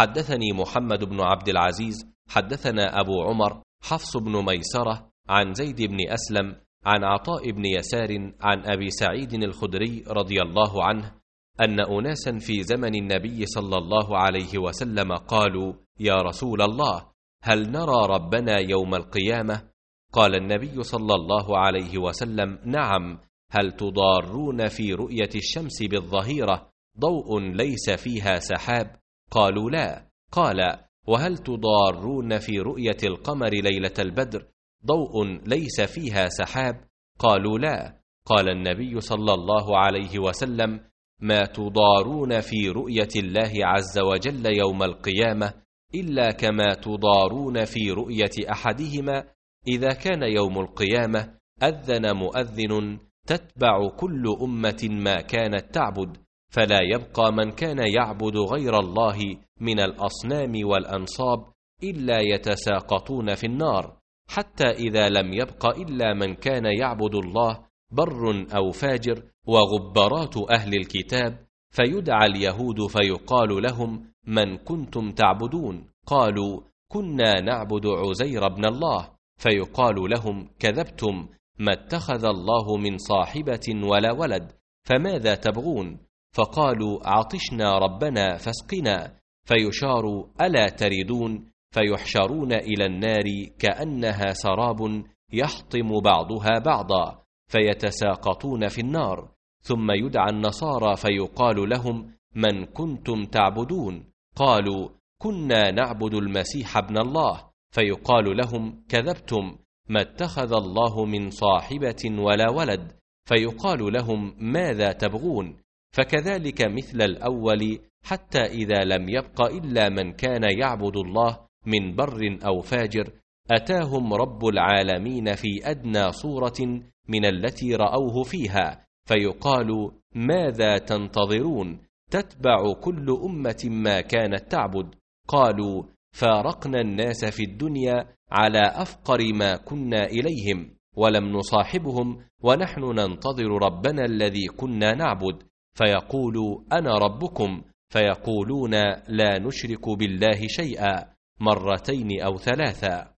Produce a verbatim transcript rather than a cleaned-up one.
حدثني محمد بن عبد العزيز حدثنا أبو عمر حفص بن ميسرة عن زيد بن أسلم عن عطاء بن يسار عن أبي سعيد الخدري رضي الله عنه أن أناسا في زمن النبي صلى الله عليه وسلم قالوا: يا رسول الله، هل نرى ربنا يوم القيامة؟ قال النبي صلى الله عليه وسلم: نعم. هل تضارون في رؤية الشمس بالظهيرة ضوء ليس فيها سحاب؟ قالوا: لا. قال: وهل تضارون في رؤية القمر ليلة البدر ضوء ليس فيها سحاب؟ قالوا: لا. قال النبي صلى الله عليه وسلم: ما تضارون في رؤية الله عز وجل يوم القيامة إلا كما تضارون في رؤية أحدهما إذا كان يوم القيامة أذن مؤذن تتبع كل أمة ما كانت تعبد، فلا يبقى من كان يعبد غير الله من الأصنام والأنصاب إلا يتساقطون في النار، حتى إذا لم يبق إلا من كان يعبد الله بر أو فاجر وغبرات أهل الكتاب، فيدعى اليهود فيقال لهم: من كنتم تعبدون؟ قالوا: كنا نعبد عزير بن الله. فيقال لهم: كذبتم، ما اتخذ الله من صاحبة ولا ولد، فماذا تبغون؟ فقالوا: عطشنا ربنا فاسقنا. فيشار: ألا تردون؟ فيحشرون إلى النار كأنها سراب يحطم بعضها بعضا، فيتساقطون في النار. ثم يدعى النصارى فيقال لهم: من كنتم تعبدون؟ قالوا: كنا نعبد المسيح ابن الله. فيقال لهم: كذبتم، ما اتخذ الله من صاحبة ولا ولد. فيقال لهم: ماذا تبغون؟ فكذلك مثل الأول، حتى إذا لم يبق إلا من كان يعبد الله من بر أو فاجر أتاهم رب العالمين في أدنى صورة من التي رأوه فيها، فيقال: ماذا تنتظرون؟ تتبع كل أمة ما كانت تعبد. قالوا: فارقنا الناس في الدنيا على أفقر ما كنا إليهم، ولم نصاحبهم، ونحن ننتظر ربنا الذي كنا نعبد. فيقول: أنا ربكم. فيقولون: لا نشرك بالله شيئا، مرتين أو ثلاثا.